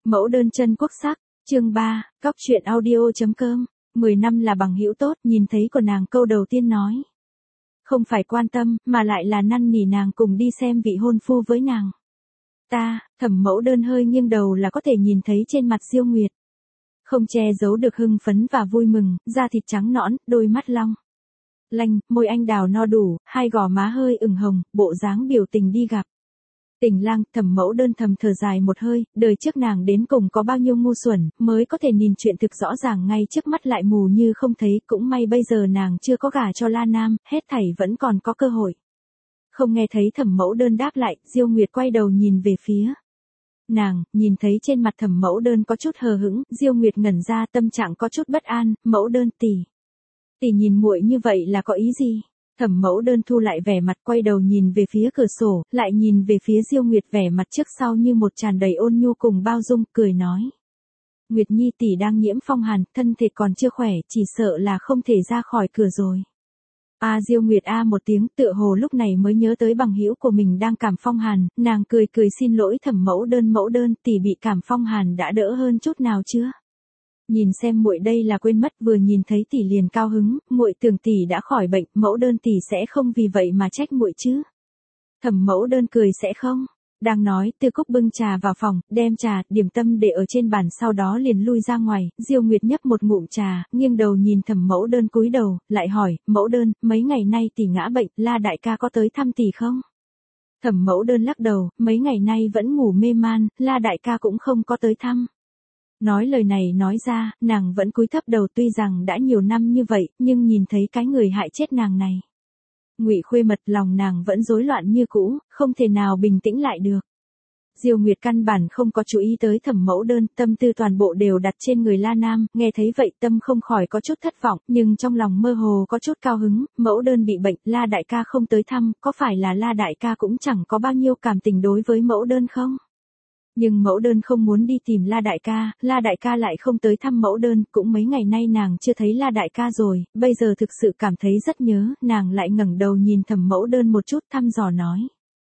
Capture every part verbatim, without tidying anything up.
Mẫu đơn chân quốc sắc, chương ba, cóc truyện audio.com, mười năm là bằng hữu tốt, nhìn thấy của nàng câu đầu tiên nói. Không phải quan tâm, mà lại là năn nỉ nàng cùng đi xem vị hôn phu với nàng. Ta, Thẩm Mẫu Đơn hơi nghiêng đầu là có thể nhìn thấy trên mặt Diêu Nguyệt. Không che giấu được hưng phấn và vui mừng, da thịt trắng nõn, đôi mắt long lanh, môi anh đào no đủ, hai gò má hơi ửng hồng, bộ dáng biểu tình đi gặp tình lang. Thẩm Mẫu Đơn thầm thở dài một hơi, đời trước nàng đến cùng có bao nhiêu ngu xuẩn, mới có thể nhìn chuyện thực rõ ràng ngay trước mắt lại mù như không thấy. Cũng may bây giờ nàng chưa có gả cho La Nam, hết thảy vẫn còn có cơ hội. Không nghe thấy Thẩm Mẫu Đơn đáp lại, Diêu Nguyệt quay đầu nhìn về phía nàng, nhìn thấy trên mặt Thẩm Mẫu Đơn có chút hờ hững, Diêu Nguyệt ngẩn ra, tâm trạng có chút bất an. Mẫu Đơn tỷ, tỷ nhìn muội như vậy là có ý gì? Thẩm Mẫu Đơn thu lại vẻ mặt, quay đầu nhìn về phía cửa sổ, lại nhìn về phía Diêu Nguyệt, vẻ mặt trước sau như một tràn đầy ôn nhu cùng bao dung, cười nói: Nguyệt Nhi tỷ đang nhiễm phong hàn, thân thể còn chưa khỏe, chỉ sợ là không thể ra khỏi cửa rồi. A à, Diêu Nguyệt a một tiếng, tựa hồ lúc này mới nhớ tới bằng hữu của mình đang cảm phong hàn, nàng cười cười xin lỗi Thẩm Mẫu Đơn. Mẫu Đơn tỷ bị cảm phong hàn đã đỡ hơn chút nào chưa? Nhìn xem muội đây là quên mất, vừa nhìn thấy tỷ liền cao hứng, muội tưởng tỷ đã khỏi bệnh, Mẫu Đơn tỷ sẽ không vì vậy mà trách muội chứ? Thẩm Mẫu Đơn cười sẽ không. Đang nói, Tư Cúc bưng trà vào phòng, đem trà, điểm tâm để ở trên bàn, sau đó liền lui ra ngoài. Diêu Nguyệt nhấp một ngụm trà, nghiêng đầu nhìn Thẩm Mẫu Đơn cúi đầu, lại hỏi: Mẫu Đơn, mấy ngày nay tỷ ngã bệnh, La đại ca có tới thăm tỷ không? Thẩm Mẫu Đơn lắc đầu, mấy ngày nay vẫn ngủ mê man, La đại ca cũng không có tới thăm. Nói lời này nói ra, nàng vẫn cúi thấp đầu, tuy rằng đã nhiều năm như vậy, nhưng nhìn thấy cái người hại chết nàng này, Ngụy Khuê Mật, lòng nàng vẫn rối loạn như cũ, không thể nào bình tĩnh lại được. Diêu Nguyệt căn bản không có chú ý tới Thẩm Mẫu Đơn, tâm tư toàn bộ đều đặt trên người La Nam, nghe thấy vậy tâm không khỏi có chút thất vọng, nhưng trong lòng mơ hồ có chút cao hứng. Mẫu Đơn bị bệnh, La đại ca không tới thăm, có phải là La đại ca cũng chẳng có bao nhiêu cảm tình đối với Mẫu Đơn không? Nhưng Mẫu Đơn không muốn đi tìm La đại ca, La đại ca lại không tới thăm Mẫu Đơn, cũng mấy ngày nay nàng chưa thấy La đại ca rồi, bây giờ thực sự cảm thấy rất nhớ, nàng lại ngẩng đầu nhìn Thẩm Mẫu Đơn một chút, thăm dò nói: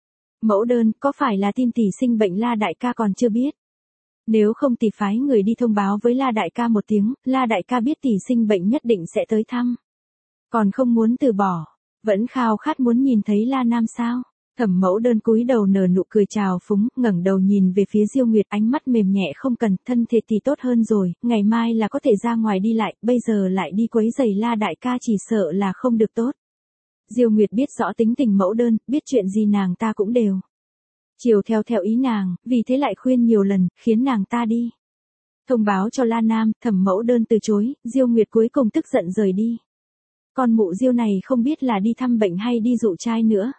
Mẫu Đơn, có phải là tin tỷ sinh bệnh La đại ca còn chưa biết? Nếu không tỷ phái người đi thông báo với La đại ca một tiếng, La đại ca biết tỷ sinh bệnh nhất định sẽ tới thăm. Còn không muốn từ bỏ, vẫn khao khát muốn nhìn thấy La Nam sao? Thẩm Mẫu Đơn cúi đầu nở nụ cười chào phúng, ngẩng đầu nhìn về phía Diêu Nguyệt, ánh mắt mềm nhẹ: không cần, thân thể tỷ tốt hơn rồi, ngày mai là có thể ra ngoài đi lại, bây giờ lại đi quấy rầy La đại ca chỉ sợ là không được tốt. Diêu Nguyệt biết rõ tính tình Mẫu Đơn, biết chuyện gì nàng ta cũng đều chiều theo theo ý nàng, vì thế lại khuyên nhiều lần, khiến nàng ta đi thông báo cho La Nam. Thẩm Mẫu Đơn từ chối, Diêu Nguyệt cuối cùng tức giận rời đi. Con mụ Diêu này không biết là đi thăm bệnh hay đi dụ trai nữa.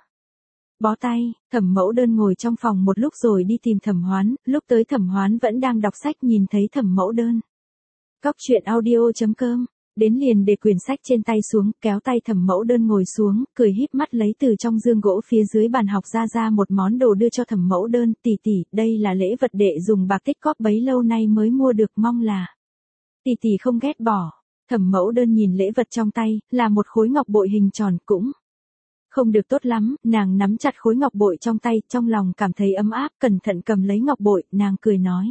Bó tay, Thẩm Mẫu Đơn ngồi trong phòng một lúc rồi đi tìm Thẩm Hoán, lúc tới Thẩm Hoán vẫn đang đọc sách, nhìn thấy Thẩm Mẫu Đơn. Cóc truyện audio.com, đến liền để quyển sách trên tay xuống, kéo tay Thẩm Mẫu Đơn ngồi xuống, cười híp mắt lấy từ trong dương gỗ phía dưới bàn học ra ra một món đồ đưa cho Thẩm Mẫu Đơn: tỷ tỷ, đây là lễ vật đệ dùng bạc tích cóp bấy lâu nay mới mua được, mong là tỷ tỷ không ghét bỏ. Thẩm Mẫu Đơn nhìn lễ vật trong tay, là một khối ngọc bội hình tròn, cũng không được tốt lắm, nàng nắm chặt khối ngọc bội trong tay, trong lòng cảm thấy ấm áp, cẩn thận cầm lấy ngọc bội, nàng cười nói: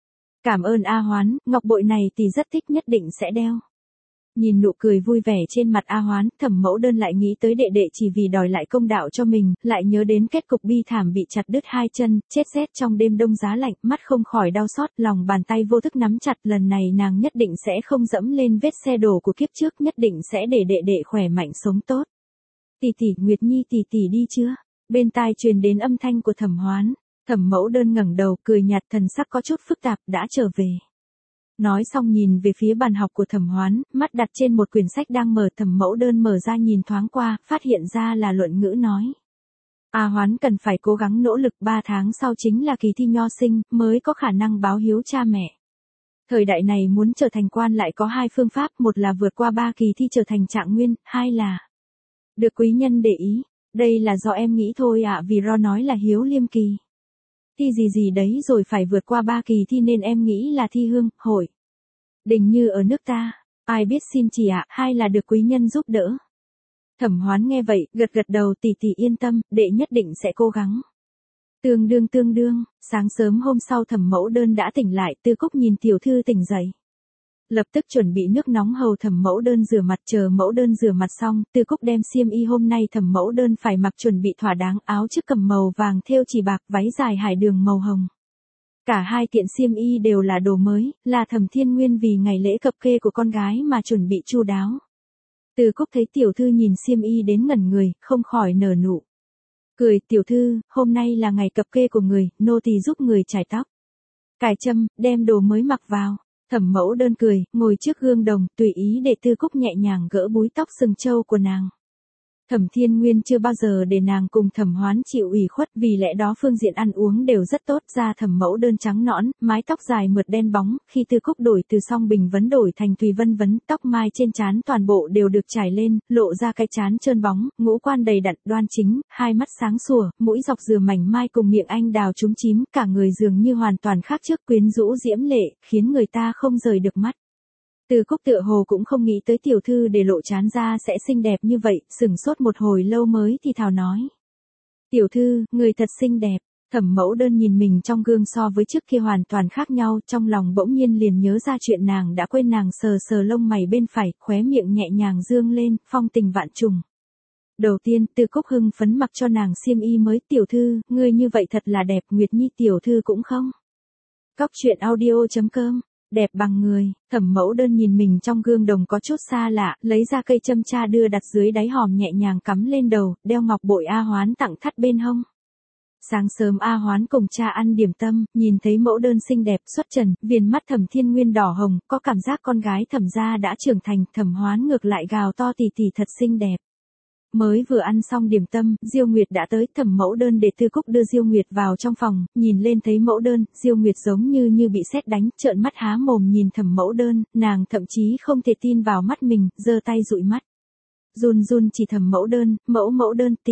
Cảm ơn A Hoán, ngọc bội này tỷ rất thích, nhất định sẽ đeo. Nhìn nụ cười vui vẻ trên mặt A Hoán, Thẩm Mẫu Đơn lại nghĩ tới đệ đệ chỉ vì đòi lại công đạo cho mình, lại nhớ đến kết cục bi thảm bị chặt đứt hai chân, chết rét trong đêm đông giá lạnh, mắt không khỏi đau xót, lòng bàn tay vô thức nắm chặt, lần này nàng nhất định sẽ không dẫm lên vết xe đổ của kiếp trước, nhất định sẽ để đệ đệ khỏe mạnh sống tốt. Tỷ tỷ, Nguyệt Nhi tỷ tỷ đi chưa? Bên tai truyền đến âm thanh của Thẩm Hoán. Thẩm Mẫu Đơn ngẩng đầu, cười nhạt, thần sắc có chút phức tạp: đã trở về. Nói xong nhìn về phía bàn học của Thẩm Hoán, mắt đặt trên một quyển sách đang mở. Thẩm Mẫu Đơn mở ra nhìn thoáng qua, phát hiện ra là luận ngữ, nói: A Hoán cần phải cố gắng nỗ lực, ba tháng sau chính là kỳ thi nho sinh, mới có khả năng báo hiếu cha mẹ. Thời đại này muốn trở thành quan lại có hai phương pháp, một là vượt qua ba kỳ thi trở thành trạng nguyên, hai là được quý nhân để ý. Đây là do em nghĩ thôi ạ, à, vì Ro nói là hiếu liêm kỳ thi gì gì đấy rồi phải vượt qua ba kỳ thi nên em nghĩ là thi hương, hội đình như ở nước ta. Ai biết xin chỉ ạ, à, hai là được quý nhân giúp đỡ. Thẩm Hoán nghe vậy, gật gật đầu: tỷ tỷ yên tâm, đệ nhất định sẽ cố gắng. Tương đương tương đương, sáng sớm hôm sau Thẩm Mẫu Đơn đã tỉnh lại, Tư Cúc nhìn tiểu thư tỉnh dậy. Lập tức chuẩn bị nước nóng hầu Thẩm Mẫu Đơn rửa mặt, chờ Mẫu Đơn rửa mặt xong, Tư Cúc đem xiêm y hôm nay Thẩm Mẫu Đơn phải mặc chuẩn bị thỏa đáng, áo trước cầm màu vàng thêu chỉ bạc, váy dài hải đường màu hồng. Cả hai kiện xiêm y đều là đồ mới, là Thẩm Thiên Nguyên vì ngày lễ cập kê của con gái mà chuẩn bị chu đáo. Tư Cúc thấy tiểu thư nhìn xiêm y đến ngẩn người, không khỏi nở nụ cười. Tiểu thư, hôm nay là ngày cập kê của người, nô tỳ giúp người chải tóc, cài châm, đem đồ mới mặc vào. Thẩm Mẫu Đơn cười, ngồi trước gương đồng, tùy ý để Tư Cúc nhẹ nhàng gỡ búi tóc sừng trâu của nàng. Thẩm Thiên Nguyên chưa bao giờ để nàng cùng Thẩm Hoán chịu ủy khuất, vì lẽ đó phương diện ăn uống đều rất tốt. Da Thẩm Mẫu Đơn trắng nõn, mái tóc dài mượt đen bóng, khi Tư Cúc đổi từ Song Bình vấn đổi thành Tùy Vân vấn, tóc mai trên trán toàn bộ đều được trải lên, lộ ra cái trán trơn bóng, ngũ quan đầy đặn đoan chính, hai mắt sáng sủa, mũi dọc dừa mảnh mai cùng miệng anh đào chúm chím, cả người dường như hoàn toàn khác trước, quyến rũ diễm lệ, khiến người ta không rời được mắt. Tư Cúc tựa hồ cũng không nghĩ tới tiểu thư để lộ trán ra sẽ xinh đẹp như vậy, sửng sốt một hồi lâu mới thì thào nói. Tiểu thư, người thật xinh đẹp. Thẩm Mẫu Đơn nhìn mình trong gương so với trước kia hoàn toàn khác nhau, trong lòng bỗng nhiên liền nhớ ra chuyện nàng đã quên, nàng sờ sờ lông mày bên phải, khóe miệng nhẹ nhàng dương lên, phong tình vạn trùng. Đầu tiên, Tư Cúc hưng phấn mặc cho nàng xiêm y mới. Tiểu thư, ngươi như vậy thật là đẹp, Nguyệt Nhi tiểu thư cũng không. Cóc truyện audio chấm com đẹp bằng người. Thẩm Mẫu Đơn nhìn mình trong gương đồng có chút xa lạ, lấy ra cây châm cha đưa đặt dưới đáy hòm nhẹ nhàng cắm lên đầu, đeo ngọc bội A Hoán tặng thắt bên hông. Sáng sớm A Hoán cùng cha ăn điểm tâm, nhìn thấy Mẫu Đơn xinh đẹp xuất trần, viền mắt Thẩm Thiên Nguyên đỏ hồng, có cảm giác con gái Thẩm gia đã trưởng thành. Thẩm Hoán ngược lại gào to tỷ tỷ thật xinh đẹp. Mới vừa ăn xong điểm tâm, Diêu Nguyệt đã tới. Thẩm Mẫu Đơn để Tư Cúc đưa Diêu Nguyệt vào trong phòng, nhìn lên thấy Mẫu Đơn, Diêu Nguyệt giống như như bị sét đánh, trợn mắt há mồm nhìn Thẩm Mẫu Đơn, nàng thậm chí không thể tin vào mắt mình, giơ tay dụi mắt. Run run chỉ Thẩm Mẫu Đơn, Mẫu Mẫu Đơn tỷ.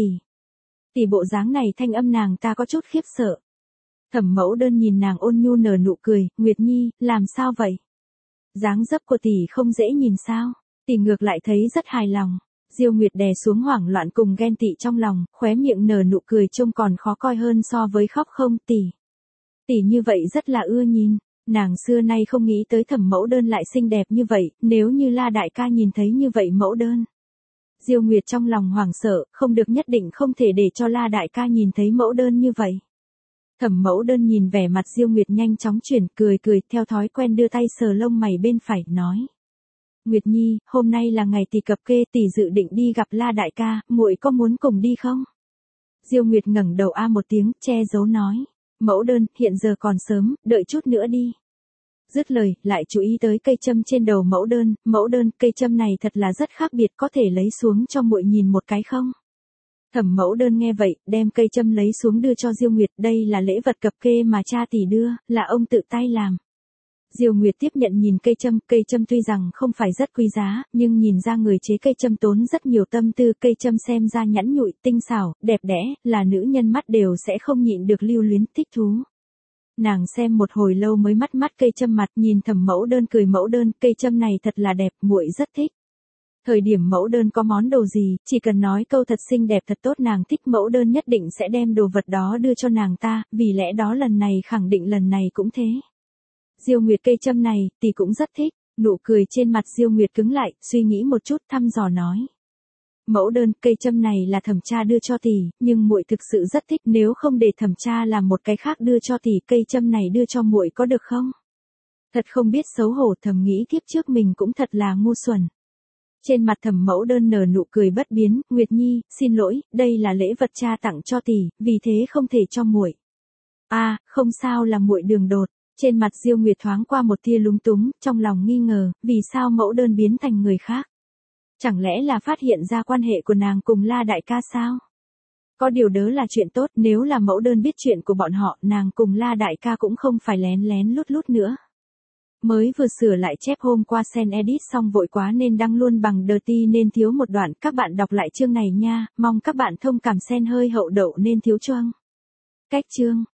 Tỷ bộ dáng này thanh âm nàng ta có chút khiếp sợ. Thẩm Mẫu Đơn nhìn nàng ôn nhu nở nụ cười, Nguyệt Nhi, làm sao vậy? Dáng dấp của tỷ không dễ nhìn sao? Tỷ ngược lại thấy rất hài lòng. Diêu Nguyệt đè xuống hoảng loạn cùng ghen tị trong lòng, khóe miệng nở nụ cười trông còn khó coi hơn so với khóc. Không tỷ. Tỷ như vậy rất là ưa nhìn. Nàng xưa nay không nghĩ tới Thẩm Mẫu Đơn lại xinh đẹp như vậy, nếu như La đại ca nhìn thấy như vậy Mẫu Đơn. Diêu Nguyệt trong lòng hoảng sợ, không được, nhất định không thể để cho La đại ca nhìn thấy Mẫu Đơn như vậy. Thẩm Mẫu Đơn nhìn vẻ mặt Diêu Nguyệt nhanh chóng chuyển, cười cười, theo thói quen đưa tay sờ lông mày bên phải, nói. Nguyệt Nhi, hôm nay là ngày tỷ cập kê, tỷ dự định đi gặp La đại ca, muội có muốn cùng đi không? Diêu Nguyệt ngẩng đầu a một tiếng, che giấu nói. Mẫu Đơn, hiện giờ còn sớm, đợi chút nữa đi. Dứt lời, lại chú ý tới cây châm trên đầu Mẫu Đơn. Mẫu Đơn, cây châm này thật là rất khác biệt, có thể lấy xuống cho muội nhìn một cái không? Thẩm Mẫu Đơn nghe vậy, đem cây châm lấy xuống đưa cho Diêu Nguyệt, đây là lễ vật cập kê mà cha tỷ đưa, là ông tự tay làm. Diêu Nguyệt tiếp nhận nhìn cây châm, cây châm tuy rằng không phải rất quý giá, nhưng nhìn ra người chế cây châm tốn rất nhiều tâm tư, cây châm xem ra nhẵn nhụi, tinh xảo, đẹp đẽ, là nữ nhân mắt đều sẽ không nhịn được lưu luyến, thích thú. Nàng xem một hồi lâu mới mắt mắt cây châm mặt, nhìn Thẩm Mẫu Đơn cười. Mẫu Đơn, cây châm này thật là đẹp, muội rất thích. Thời điểm Mẫu Đơn có món đồ gì, chỉ cần nói câu thật xinh đẹp thật tốt, nàng thích, Mẫu Đơn nhất định sẽ đem đồ vật đó đưa cho nàng ta, vì lẽ đó lần này khẳng định lần này cũng thế. Diêu Nguyệt, cây châm này, tỷ cũng rất thích. Nụ cười trên mặt Diêu Nguyệt cứng lại, suy nghĩ một chút, thăm dò nói. Mẫu Đơn, cây châm này là Thẩm cha đưa cho tỷ, nhưng muội thực sự rất thích, nếu không để Thẩm cha làm một cái khác đưa cho tỷ, cây châm này đưa cho muội có được không? Thật không biết xấu hổ, thầm nghĩ kiếp trước mình cũng thật là ngu xuẩn. Trên mặt Thẩm Mẫu Đơn nở nụ cười bất biến, Nguyệt Nhi, xin lỗi, đây là lễ vật cha tặng cho tỷ, vì thế không thể cho muội. A, à, không sao, là muội đường đột. Trên mặt Diêu Nguyệt thoáng qua một tia lúng túng, trong lòng nghi ngờ, vì sao Mẫu Đơn biến thành người khác? Chẳng lẽ là phát hiện ra quan hệ của nàng cùng La đại ca sao? Có điều đó là chuyện tốt, nếu là Mẫu Đơn biết chuyện của bọn họ, nàng cùng La đại ca cũng không phải lén lén lút lút nữa. Mới vừa sửa lại chép hôm qua sen edit xong vội quá nên đăng luôn bằng dirty nên thiếu một đoạn, các bạn đọc lại chương này nha, mong các bạn thông cảm, sen hơi hậu đậu nên thiếu choang. Cách chương